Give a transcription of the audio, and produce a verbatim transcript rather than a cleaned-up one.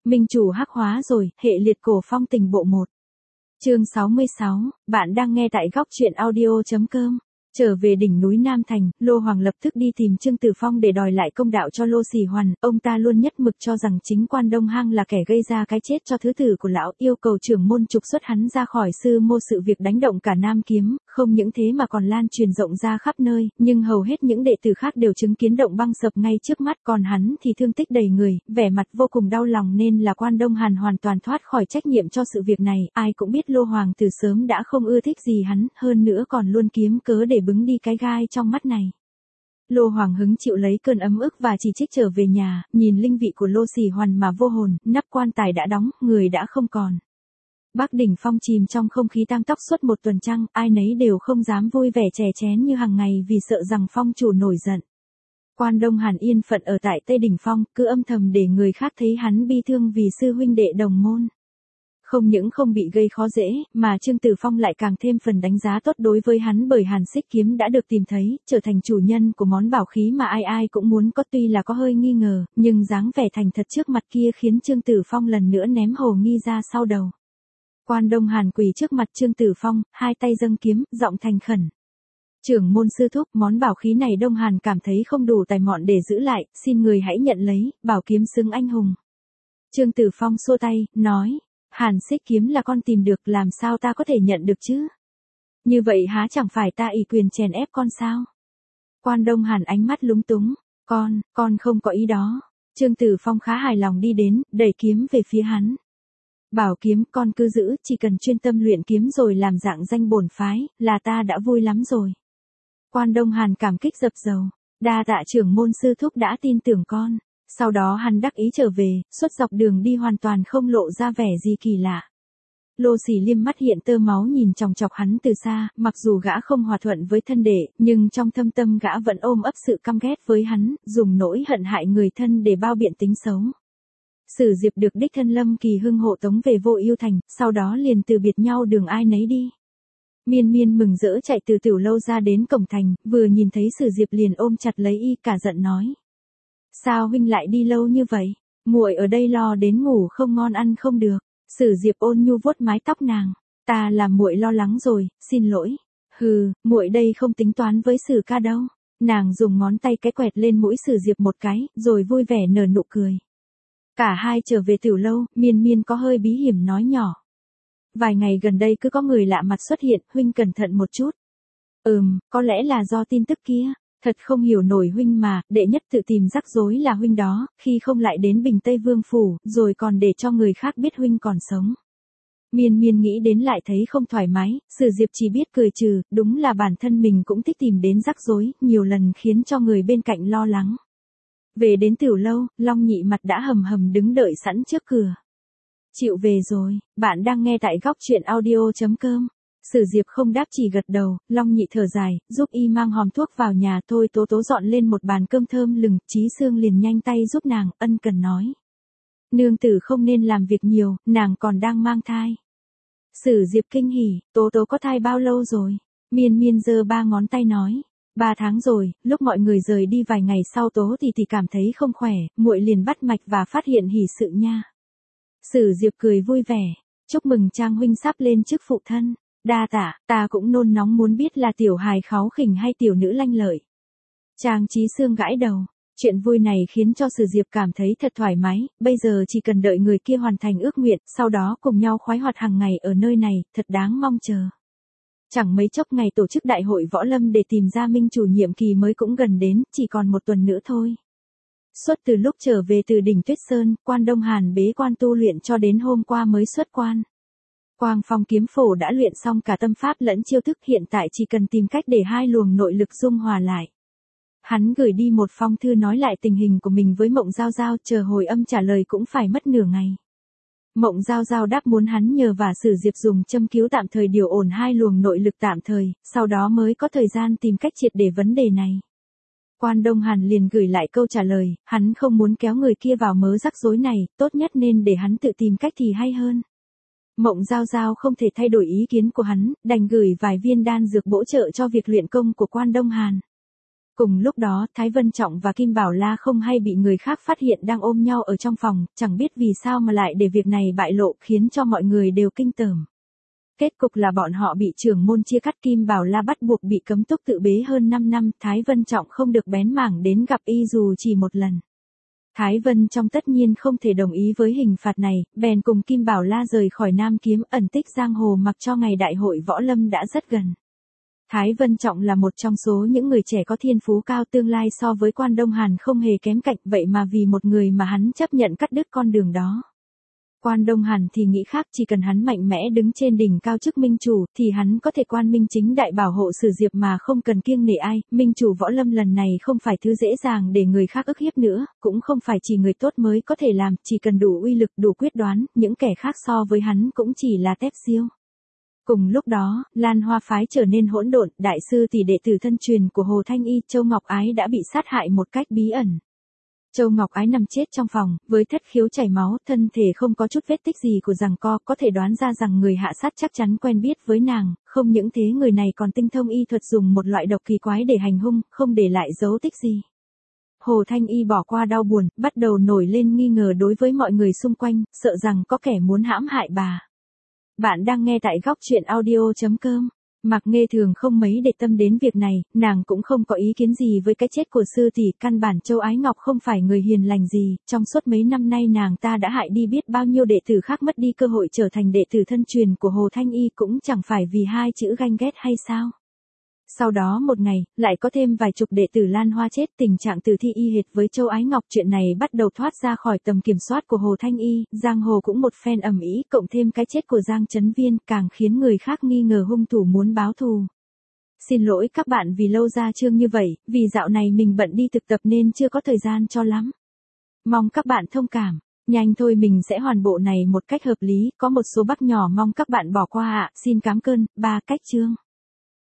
Minh chủ hắc hóa rồi, hệ liệt cổ phong tình bộ một. Chương sáu mươi sáu, bạn đang nghe tại góc truyện audio chấm com. Trở về đỉnh núi Nam Thành, Lô Hoàng lập tức đi tìm Trương Tử Phong để đòi lại công đạo cho Lô Sỉ Hoàn, ông ta luôn nhất mực cho rằng chính Quan Đông Hang là kẻ gây ra cái chết cho thứ tử của lão, yêu cầu trưởng môn trục xuất hắn ra khỏi sư mô, sự việc đánh động cả Nam Kiếm, không những thế mà còn lan truyền rộng ra khắp nơi, nhưng hầu hết những đệ tử khác đều chứng kiến động băng sập ngay trước mắt, còn hắn thì thương tích đầy người, vẻ mặt vô cùng đau lòng, nên là Quan Đông Hàn hoàn toàn thoát khỏi trách nhiệm cho sự việc này. Ai cũng biết Lô Hoàng từ sớm đã không ưa thích gì hắn, hơn nữa còn luôn kiếm cớ để bứng đi cái gai trong mắt này. Lô Hoàng hứng chịu lấy cơn ấm ức và chỉ trích trở về nhà, nhìn linh vị của Lô Sỉ Hoàn mà vô hồn, nắp quan tài đã đóng, người đã không còn. Bắc đỉnh phong chìm trong không khí tang tóc suốt một tuần trăng, ai nấy đều không dám vui vẻ chè chén như hàng ngày vì sợ rằng phong chủ nổi giận. Quan Đông Hàn yên phận ở tại Tây đỉnh phong, cứ âm thầm để người khác thấy hắn bi thương vì sư huynh đệ đồng môn. Không những không bị gây khó dễ, mà Trương Tử Phong lại càng thêm phần đánh giá tốt đối với hắn, bởi Hàn Xích Kiếm đã được tìm thấy, trở thành chủ nhân của món bảo khí mà ai ai cũng muốn có, tuy là có hơi nghi ngờ, nhưng dáng vẻ thành thật trước mặt kia khiến Trương Tử Phong lần nữa ném hồ nghi ra sau đầu. Quan Đông Hàn quỳ trước mặt Trương Tử Phong, hai tay dâng kiếm, giọng thành khẩn. Trưởng môn sư thúc, món bảo khí này Đông Hàn cảm thấy không đủ tài mọn để giữ lại, xin người hãy nhận lấy, bảo kiếm xứng anh hùng. Trương Tử Phong xua tay, nói. Hàn Xích Kiếm là con tìm được, làm sao ta có thể nhận được chứ? Như vậy há chẳng phải ta ủy quyền chèn ép con sao? Quan Đông Hàn ánh mắt lúng túng, con, con không có ý đó. Trương Tử Phong khá hài lòng đi đến, đẩy kiếm về phía hắn. Bảo kiếm con cứ giữ, chỉ cần chuyên tâm luyện kiếm rồi làm dạng danh bổn phái, là ta đã vui lắm rồi. Quan Đông Hàn cảm kích dập dầu, đa tạ trưởng môn sư thúc đã tin tưởng con. Sau đó hắn đắc ý trở về, suốt dọc đường đi hoàn toàn không lộ ra vẻ gì kỳ lạ. Lô Sỉ Liêm mắt hiện tơ máu nhìn chòng chọc hắn từ xa, mặc dù gã không hòa thuận với thân đệ, nhưng trong thâm tâm gã vẫn ôm ấp sự căm ghét với hắn, dùng nỗi hận hại người thân để bao biện tính xấu. Sử Diệp được đích thân Lâm Kỳ Hưng hộ tống về Vô Ưu Thành, sau đó liền từ biệt nhau đường ai nấy đi. Miên Miên mừng rỡ chạy từ tiểu lâu ra đến cổng thành, vừa nhìn thấy Sử Diệp liền ôm chặt lấy y, cả giận nói. Sao huynh lại đi lâu như vậy? Muội ở đây lo đến ngủ không ngon ăn không được. Sử Diệp ôn nhu vuốt mái tóc nàng. Ta làm muội lo lắng rồi, xin lỗi. Hừ, muội đây không tính toán với Sử ca đâu. Nàng dùng ngón tay cái quẹt lên mũi Sử Diệp một cái, rồi vui vẻ nở nụ cười. Cả hai trở về tiểu lâu, Miên Miên có hơi bí hiểm nói nhỏ. Vài ngày gần đây cứ có người lạ mặt xuất hiện, huynh cẩn thận một chút. Ừm, có lẽ là do tin tức kia. Thật không hiểu nổi huynh mà, đệ nhất tự tìm rắc rối là huynh đó, khi không lại đến Bình Tây Vương Phủ, rồi còn để cho người khác biết huynh còn sống. Miên Miên nghĩ đến lại thấy không thoải mái, Sử Diệp chỉ biết cười trừ, đúng là bản thân mình cũng thích tìm đến rắc rối, nhiều lần khiến cho người bên cạnh lo lắng. Về đến tiểu lâu, Long Nhị mặt đã hầm hầm đứng đợi sẵn trước cửa. Chịu về rồi, bạn đang nghe tại góc truyện audio chấm com. Sử Diệp không đáp chỉ gật đầu, Long Nhị thở dài, giúp y mang hòm thuốc vào nhà. Thôi Tố Tố dọn lên một bàn cơm thơm lừng, Chí Sương liền nhanh tay giúp nàng, ân cần nói. Nương tử không nên làm việc nhiều, nàng còn đang mang thai. Sử Diệp kinh hỉ, Tố Tố có thai bao lâu rồi? Miên Miên giơ ba ngón tay nói. Ba tháng rồi, lúc mọi người rời đi vài ngày sau Tố thì thì cảm thấy không khỏe, muội liền bắt mạch và phát hiện hỉ sự nha. Sử Diệp cười vui vẻ, chúc mừng Trang huynh sắp lên chức phụ thân. Đa tạ, ta cũng nôn nóng muốn biết là tiểu hài kháu khỉnh hay tiểu nữ lanh lợi. Trang Chí Sương gãi đầu, chuyện vui này khiến cho Sử Diệp cảm thấy thật thoải mái, bây giờ chỉ cần đợi người kia hoàn thành ước nguyện, sau đó cùng nhau khoái hoạt hàng ngày ở nơi này, thật đáng mong chờ. Chẳng mấy chốc ngày tổ chức đại hội võ lâm để tìm ra minh chủ nhiệm kỳ mới cũng gần đến, chỉ còn một tuần nữa thôi. Suốt từ lúc trở về từ đỉnh Tuyết Sơn, Quan Đông Hàn bế quan tu luyện cho đến hôm qua mới xuất quan. Quang Phong kiếm phổ đã luyện xong cả tâm pháp lẫn chiêu thức, hiện tại chỉ cần tìm cách để hai luồng nội lực dung hòa lại. Hắn gửi đi một phong thư nói lại tình hình của mình với Mộng Giao Giao, chờ hồi âm trả lời cũng phải mất nửa ngày. Mộng Giao Giao đáp muốn hắn nhờ và Sử Diệp dùng châm cứu tạm thời điều ổn hai luồng nội lực tạm thời, sau đó mới có thời gian tìm cách triệt để vấn đề này. Quan Đông Hàn liền gửi lại câu trả lời, hắn không muốn kéo người kia vào mớ rắc rối này, tốt nhất nên để hắn tự tìm cách thì hay hơn. Mộng Giao Giao không thể thay đổi ý kiến của hắn, đành gửi vài viên đan dược bổ trợ cho việc luyện công của Quan Đông Hàn. Cùng lúc đó, Thái Vân Trọng và Kim Bảo La không hay bị người khác phát hiện đang ôm nhau ở trong phòng, chẳng biết vì sao mà lại để việc này bại lộ, khiến cho mọi người đều kinh tởm. Kết cục là bọn họ bị trưởng môn chia cắt, Kim Bảo La bắt buộc bị cấm túc tự bế hơn năm năm, Thái Vân Trọng không được bén mảng đến gặp y dù chỉ một lần. Thái Vân Trọng tất nhiên không thể đồng ý với hình phạt này, bèn cùng Kim Bảo La rời khỏi Nam Kiếm, ẩn tích giang hồ mặc cho ngày đại hội võ lâm đã rất gần. Thái Vân Trọng là một trong số những người trẻ có thiên phú cao, tương lai so với Quan Đông Hàn không hề kém cạnh, vậy mà vì một người mà hắn chấp nhận cắt đứt con đường đó. Quan Đông Hàn thì nghĩ khác, chỉ cần hắn mạnh mẽ đứng trên đỉnh cao chức minh chủ, thì hắn có thể quan minh chính đại bảo hộ Sử Diệp mà không cần kiêng nể ai. Minh chủ võ lâm lần này không phải thứ dễ dàng để người khác ức hiếp nữa, cũng không phải chỉ người tốt mới có thể làm, chỉ cần đủ uy lực, đủ quyết đoán, những kẻ khác so với hắn cũng chỉ là tép diêu. Cùng lúc đó, Lan Hoa phái trở nên hỗn độn, đại sư tỷ đệ tử thân truyền của Hồ Thanh Y, Châu Ngọc Ái đã bị sát hại một cách bí ẩn. Châu Ngọc Ái nằm chết trong phòng, với thất khiếu chảy máu, thân thể không có chút vết tích gì của giằng co, có thể đoán ra rằng người hạ sát chắc chắn quen biết với nàng, không những thế người này còn tinh thông y thuật, dùng một loại độc kỳ quái để hành hung, không để lại dấu tích gì. Hồ Thanh Y bỏ qua đau buồn, bắt đầu nổi lên nghi ngờ đối với mọi người xung quanh, sợ rằng có kẻ muốn hãm hại bà. Bạn đang nghe tại góc truyện audio chấm com. Mạc Nghê thường không mấy để tâm đến việc này, nàng cũng không có ý kiến gì với cái chết của sư tỷ, căn bản Châu Ái Ngọc không phải người hiền lành gì, trong suốt mấy năm nay nàng ta đã hại đi biết bao nhiêu đệ tử khác, mất đi cơ hội trở thành đệ tử thân truyền của Hồ Thanh Y cũng chẳng phải vì hai chữ ganh ghét hay sao. Sau đó một ngày, lại có thêm vài chục đệ tử Lan Hoa chết, tình trạng tử thi y hệt với Châu Ái Ngọc, chuyện này bắt đầu thoát ra khỏi tầm kiểm soát của Hồ Thanh Y, giang hồ cũng một phen ầm ĩ, cộng thêm cái chết của Giang Chấn Viên, càng khiến người khác nghi ngờ hung thủ muốn báo thù. Xin lỗi các bạn vì lâu ra chương như vậy, vì dạo này mình bận đi thực tập nên chưa có thời gian cho lắm. Mong các bạn thông cảm. Nhanh thôi, mình sẽ hoàn bộ này một cách hợp lý, có một số bug nhỏ mong các bạn bỏ qua ạ. Xin cám ơn. Ba cách chương.